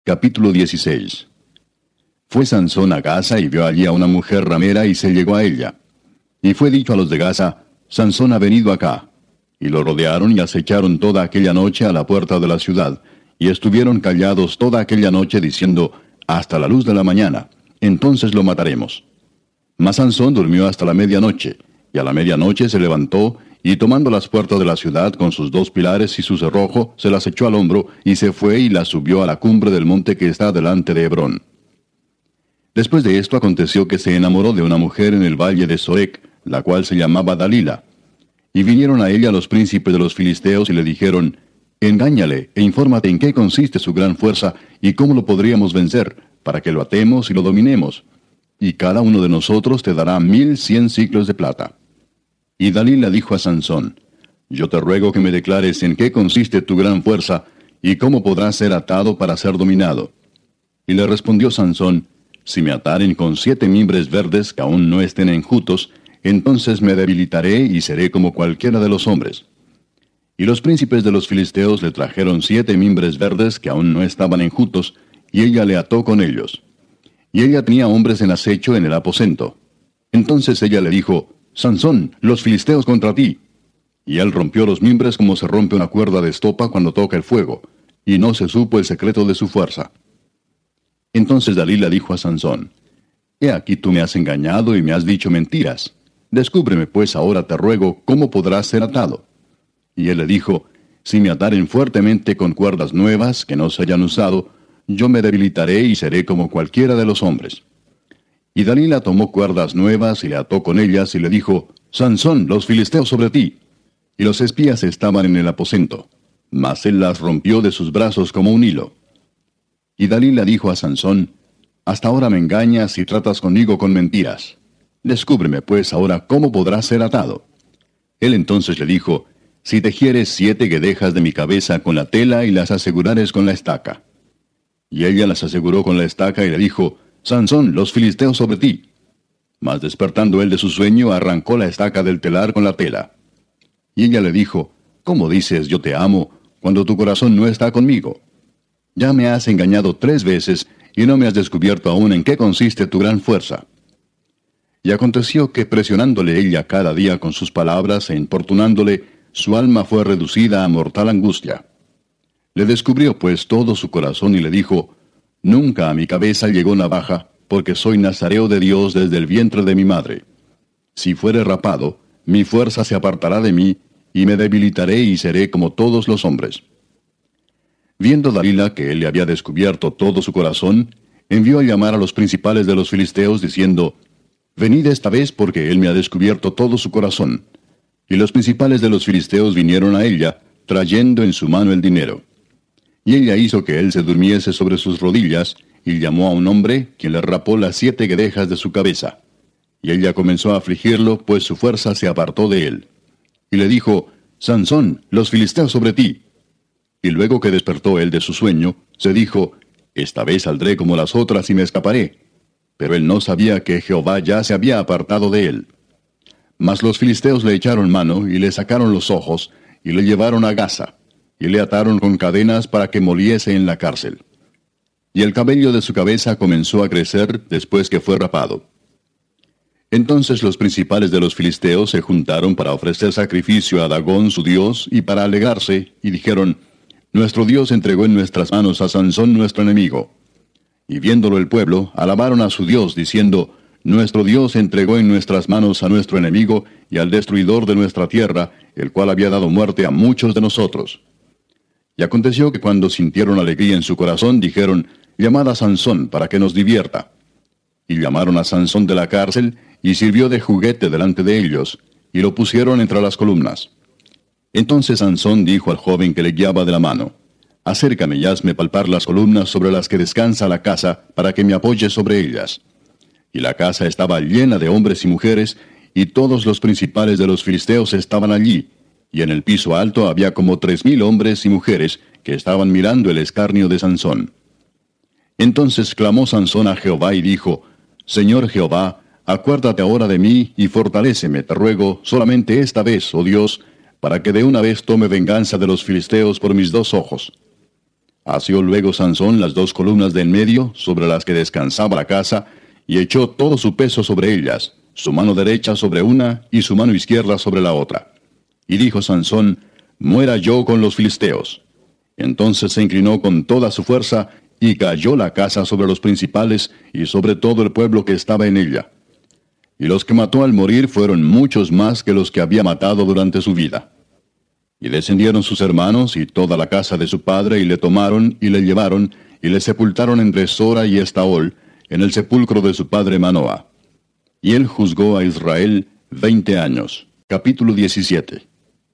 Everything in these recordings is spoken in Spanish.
Capítulo 16. Fue Sansón a Gaza y vio allí a una mujer ramera y se llegó a ella. Y fue dicho a los de Gaza: Sansón ha venido acá. Y lo rodearon y acecharon toda aquella noche a la puerta de la ciudad, y estuvieron callados toda aquella noche diciendo: hasta la luz de la mañana, entonces lo mataremos. Mas Sansón durmió hasta la medianoche, y a la medianoche se levantó, y tomando las puertas de la ciudad con sus dos pilares y su cerrojo, se las echó al hombro, y se fue y las subió a la cumbre del monte que está delante de Hebrón. Después de esto aconteció que se enamoró de una mujer en el valle de Sorek, la cual se llamaba Dalila. Y vinieron a ella los príncipes de los filisteos y le dijeron: engáñale e infórmate en qué consiste su gran fuerza y cómo lo podríamos vencer, para que lo atemos y lo dominemos. Y cada uno de nosotros te dará 1100 siclos de plata. Y Dalila dijo a Sansón: yo te ruego que me declares en qué consiste tu gran fuerza, y cómo podrás ser atado para ser dominado. Y le respondió Sansón: si me ataren con 7 mimbres verdes que aún no estén enjutos, entonces me debilitaré y seré como cualquiera de los hombres. Y los príncipes de los filisteos le trajeron 7 mimbres verdes que aún no estaban enjutos, y ella le ató con ellos. Y ella tenía hombres en acecho en el aposento. Entonces ella le dijo: Sansón, los filisteos contra ti. Y él rompió los mimbres como se rompe una cuerda de estopa cuando toca el fuego, y no se supo el secreto de su fuerza. Entonces Dalila dijo a Sansón: he aquí tú me has engañado y me has dicho mentiras. Descúbreme pues ahora, te ruego, cómo podrás ser atado. Y él le dijo: si me ataren fuertemente con cuerdas nuevas que no se hayan usado, yo me debilitaré y seré como cualquiera de los hombres. Y Dalila tomó cuerdas nuevas y le ató con ellas y le dijo: Sansón, los filisteos sobre ti. Y los espías estaban en el aposento, mas él las rompió de sus brazos como un hilo. Y Dalila dijo a Sansón: hasta ahora me engañas y tratas conmigo con mentiras. Descúbreme pues ahora cómo podrás ser atado. Él entonces le dijo: si tejieres 7 guedejas de mi cabeza con la tela y las asegurares con la estaca. Y ella las aseguró con la estaca y le dijo: Sansón, los filisteos sobre ti. Mas despertando él de su sueño, arrancó la estaca del telar con la tela. Y ella le dijo: ¿cómo dices yo te amo, cuando tu corazón no está conmigo? Ya me has engañado 3 veces, y no me has descubierto aún en qué consiste tu gran fuerza. Y aconteció que presionándole ella cada día con sus palabras e importunándole, su alma fue reducida a mortal angustia. Le descubrió pues todo su corazón y le dijo: nunca a mi cabeza llegó navaja, porque soy nazareo de Dios desde el vientre de mi madre. Si fuere rapado, mi fuerza se apartará de mí, y me debilitaré y seré como todos los hombres. Viendo Dalila que él le había descubierto todo su corazón, envió a llamar a los principales de los filisteos, diciendo: venid esta vez, porque él me ha descubierto todo su corazón. Y los principales de los filisteos vinieron a ella, trayendo en su mano el dinero. Y ella hizo que él se durmiese sobre sus rodillas, y llamó a un hombre, quien le rapó las 7 guedejas de su cabeza. Y ella comenzó a afligirlo, pues su fuerza se apartó de él. Y le dijo: Sansón, los filisteos sobre ti. Y luego que despertó él de su sueño, se dijo: esta vez saldré como las otras y me escaparé. Pero él no sabía que Jehová ya se había apartado de él. Mas los filisteos le echaron mano, y le sacaron los ojos, y le llevaron a Gaza, y le ataron con cadenas para que moliese en la cárcel. Y el cabello de su cabeza comenzó a crecer después que fue rapado. Entonces los principales de los filisteos se juntaron para ofrecer sacrificio a Dagón su dios, y para alegrarse, y dijeron: nuestro Dios entregó en nuestras manos a Sansón nuestro enemigo. Y viéndolo el pueblo, alabaron a su Dios, diciendo: nuestro Dios entregó en nuestras manos a nuestro enemigo y al destruidor de nuestra tierra, el cual había dado muerte a muchos de nosotros. Y aconteció que cuando sintieron alegría en su corazón, dijeron: llamad a Sansón para que nos divierta. Y llamaron a Sansón de la cárcel, y sirvió de juguete delante de ellos, y lo pusieron entre las columnas. Entonces Sansón dijo al joven que le guiaba de la mano: acércame y hazme palpar las columnas sobre las que descansa la casa, para que me apoye sobre ellas. Y la casa estaba llena de hombres y mujeres, y todos los principales de los filisteos estaban allí, y en el piso alto había como 3000 hombres y mujeres que estaban mirando el escarnio de Sansón. Entonces clamó Sansón a Jehová y dijo: Señor Jehová, acuérdate ahora de mí y fortaléceme, te ruego, solamente esta vez, oh Dios, para que de una vez tome venganza de los filisteos por mis 2 ojos. Asió luego Sansón las 2 columnas de en medio, sobre las que descansaba la casa, y echó todo su peso sobre ellas, su mano derecha sobre una y su mano izquierda sobre la otra. Y dijo Sansón: muera yo con los filisteos. Entonces se inclinó con toda su fuerza, y cayó la casa sobre los principales, y sobre todo el pueblo que estaba en ella. Y los que mató al morir fueron muchos más que los que había matado durante su vida. Y descendieron sus hermanos y toda la casa de su padre, y le tomaron, y le llevaron, y le sepultaron entre Sora y Estaol, en el sepulcro de su padre Manoah. Y él juzgó a Israel 20 años. Capítulo 17.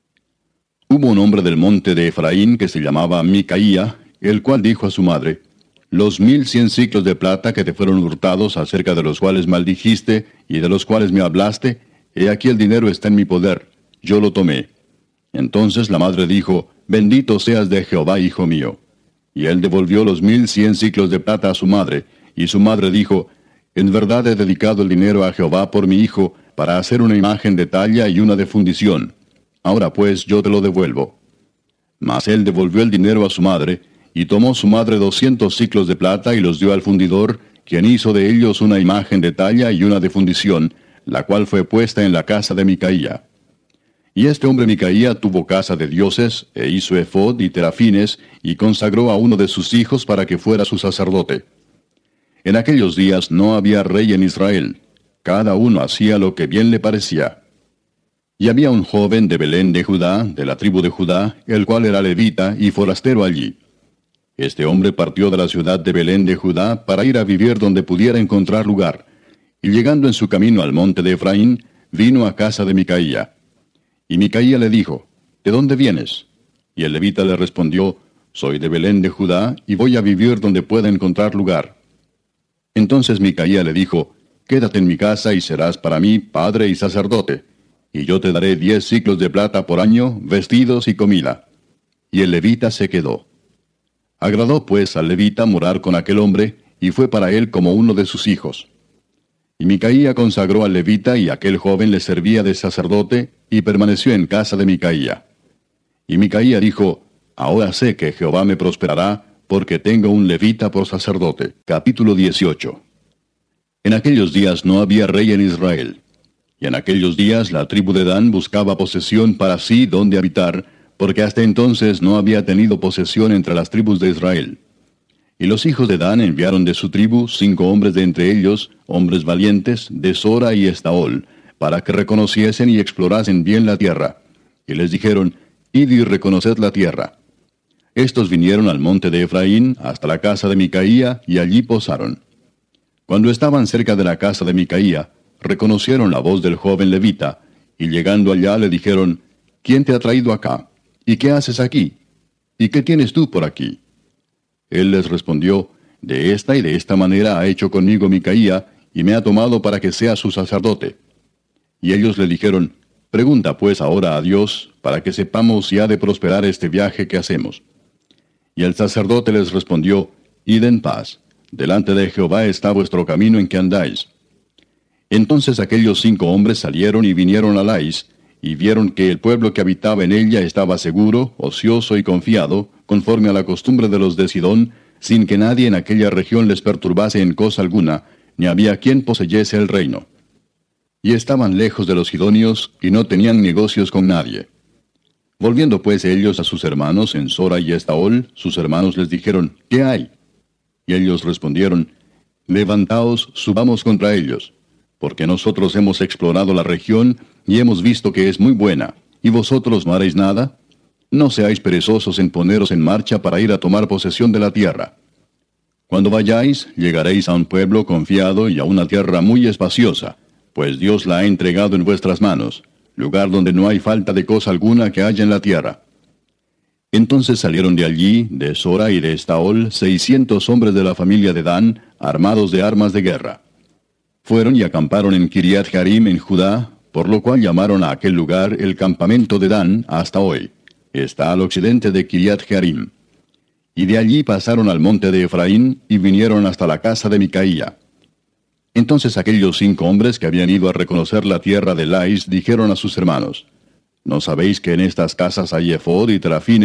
Hubo un hombre del monte de Efraín que se llamaba Micaía, el cual dijo a su madre: los 1100 siclos de plata que te fueron hurtados, acerca de los cuales maldijiste, y de los cuales me hablaste, he aquí el dinero está en mi poder, yo lo tomé. Entonces la madre dijo: bendito seas de Jehová, hijo mío. Y él devolvió los 1100 siclos de plata a su madre, y su madre dijo: en verdad he dedicado el dinero a Jehová por mi hijo, para hacer una imagen de talla y una de fundición. Ahora pues yo te lo devuelvo. Mas él devolvió el dinero a su madre, y tomó su madre 200 siclos de plata y los dio al fundidor, quien hizo de ellos una imagen de talla y una de fundición, la cual fue puesta en la casa de Micaía. Y este hombre Micaía tuvo casa de dioses, e hizo efod y terafines, y consagró a uno de sus hijos para que fuera su sacerdote. En aquellos días no había rey en Israel. Cada uno hacía lo que bien le parecía. Y había un joven de Belén de Judá, de la tribu de Judá, el cual era levita y forastero allí. Este hombre partió de la ciudad de Belén de Judá para ir a vivir donde pudiera encontrar lugar. Y llegando en su camino al monte de Efraín, vino a casa de Micaía. Y Micaía le dijo: ¿de dónde vienes? Y el levita le respondió: soy de Belén de Judá, y voy a vivir donde pueda encontrar lugar. Entonces Micaía le dijo: quédate en mi casa y serás para mí padre y sacerdote, y yo te daré 10 siclos de plata por año, vestidos y comida. Y el levita se quedó. Agradó pues al levita morar con aquel hombre, y fue para él como uno de sus hijos. Y Micaía consagró al levita, y aquel joven le servía de sacerdote, y permaneció en casa de Micaía. Y Micaía dijo: ahora sé que Jehová me prosperará, porque tengo un levita por sacerdote. Capítulo 18. En aquellos días no había rey en Israel. Y en aquellos días la tribu de Dan buscaba posesión para sí donde habitar, porque hasta entonces no había tenido posesión entre las tribus de Israel. Y los hijos de Dan enviaron de su tribu 5 hombres de entre ellos, hombres valientes, de Sora y Estaol, para que reconociesen y explorasen bien la tierra. Y les dijeron: id y reconoced la tierra. Estos vinieron al monte de Efraín, hasta la casa de Micaía, y allí posaron. Cuando estaban cerca de la casa de Micaía, reconocieron la voz del joven levita, y llegando allá le dijeron: ¿quién te ha traído acá? ¿Y qué haces aquí? ¿Y qué tienes tú por aquí? Él les respondió: de esta y de esta manera ha hecho conmigo Micaía, y me ha tomado para que sea su sacerdote. Y ellos le dijeron: pregunta pues ahora a Dios, para que sepamos si ha de prosperar este viaje que hacemos. Y el sacerdote les respondió: id en paz, delante de Jehová está vuestro camino en que andáis. Entonces aquellos 5 hombres salieron y vinieron a Lais, y vieron que el pueblo que habitaba en ella estaba seguro, ocioso y confiado, conforme a la costumbre de los de Sidón, sin que nadie en aquella región les perturbase en cosa alguna, ni había quien poseyese el reino. Y estaban lejos de los sidonios, y no tenían negocios con nadie. Volviendo pues ellos a sus hermanos en Sora y Estaol, sus hermanos les dijeron: ¿qué hay? Y ellos respondieron: levantaos, subamos contra ellos, porque nosotros hemos explorado la región, y hemos visto que es muy buena, ¿y vosotros no haréis nada? No seáis perezosos en poneros en marcha para ir a tomar posesión de la tierra. Cuando vayáis, llegaréis a un pueblo confiado y a una tierra muy espaciosa, pues Dios la ha entregado en vuestras manos, lugar donde no hay falta de cosa alguna que haya en la tierra. Entonces salieron de allí, de Sora y de Estaol, 600 hombres de la familia de Dan, armados de armas de guerra. Fueron y acamparon en Kiriat Jearim en Judá, por lo cual llamaron a aquel lugar el campamento de Dan hasta hoy. Está al occidente de Kiriat Jearim. Y de allí pasaron al monte de Efraín, y vinieron hasta la casa de Micaía. Entonces aquellos 5 hombres que habían ido a reconocer la tierra de Lais dijeron a sus hermanos: ¿no sabéis que en estas casas hay efod y terafines,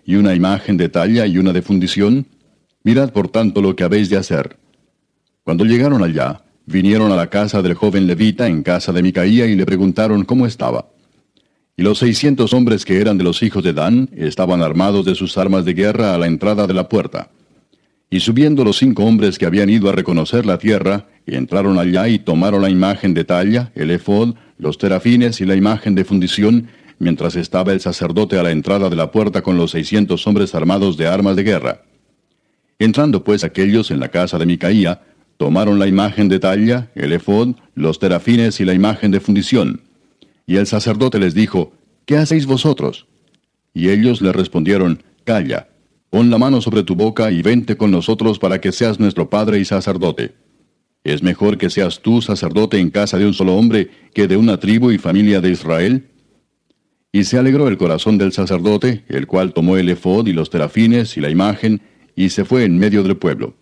y una imagen de talla y una de fundición? Mirad por tanto lo que habéis de hacer. Cuando llegaron allá, vinieron a la casa del joven levita en casa de Micaía y le preguntaron cómo estaba. Y los 600 hombres que eran de los hijos de Dan estaban armados de sus armas de guerra a la entrada de la puerta. Y subiendo los 5 hombres que habían ido a reconocer la tierra, entraron allá y tomaron la imagen de talla, el efod, los terafines y la imagen de fundición, mientras estaba el sacerdote a la entrada de la puerta con los 600 hombres armados de armas de guerra. Entrando pues aquellos en la casa de Micaía, tomaron la imagen de talla, el efod, los terafines y la imagen de fundición. Y el sacerdote les dijo, ¿qué hacéis vosotros? Y ellos le respondieron, calla, pon la mano sobre tu boca y vente con nosotros para que seas nuestro padre y sacerdote. ¿Es mejor que seas tú sacerdote en casa de un solo hombre que de una tribu y familia de Israel? Y se alegró el corazón del sacerdote, el cual tomó el efod y los terafines y la imagen, y se fue en medio del pueblo.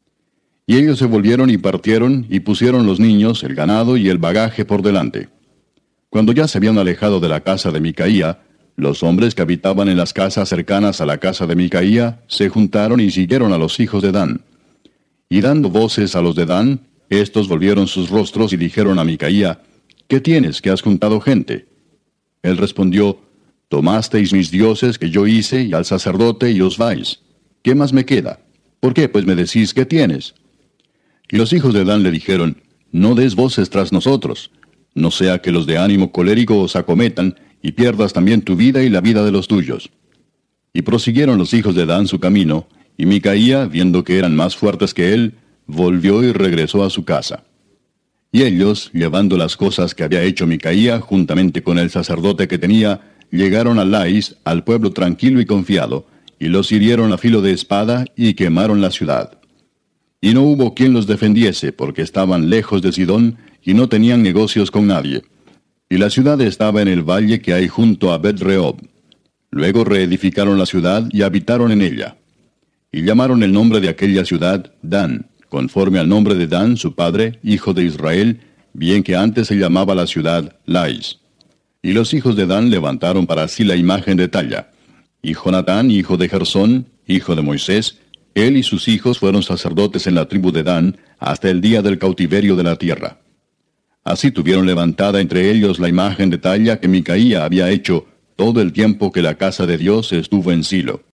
Y ellos se volvieron y partieron, y pusieron los niños, el ganado y el bagaje por delante. Cuando ya se habían alejado de la casa de Micaía, los hombres que habitaban en las casas cercanas a la casa de Micaía se juntaron y siguieron a los hijos de Dan. Y dando voces a los de Dan, estos volvieron sus rostros y dijeron a Micaía, ¿qué tienes que has juntado gente? Él respondió, tomasteis mis dioses que yo hice y al sacerdote y os vais. ¿Qué más me queda? ¿Por qué pues me decís qué tienes? Y los hijos de Dan le dijeron, no des voces tras nosotros, no sea que los de ánimo colérico os acometan, y pierdas también tu vida y la vida de los tuyos. Y prosiguieron los hijos de Dan su camino, y Micaía, viendo que eran más fuertes que él, volvió y regresó a su casa. Y ellos, llevando las cosas que había hecho Micaía, juntamente con el sacerdote que tenía, llegaron a Lais, al pueblo tranquilo y confiado, y los hirieron a filo de espada, y quemaron la ciudad. Y no hubo quien los defendiese, porque estaban lejos de Sidón, y no tenían negocios con nadie. Y la ciudad estaba en el valle que hay junto a Bet-rehob. Luego reedificaron la ciudad y habitaron en ella. Y llamaron el nombre de aquella ciudad Dan, conforme al nombre de Dan, su padre, hijo de Israel, bien que antes se llamaba la ciudad Lais. Y los hijos de Dan levantaron para sí la imagen de talla. Y Jonatán, hijo de Gersón, hijo de Moisés, él y sus hijos fueron sacerdotes en la tribu de Dan hasta el día del cautiverio de la tierra. Así tuvieron levantada entre ellos la imagen de talla que Micaía había hecho todo el tiempo que la casa de Dios estuvo en Silo.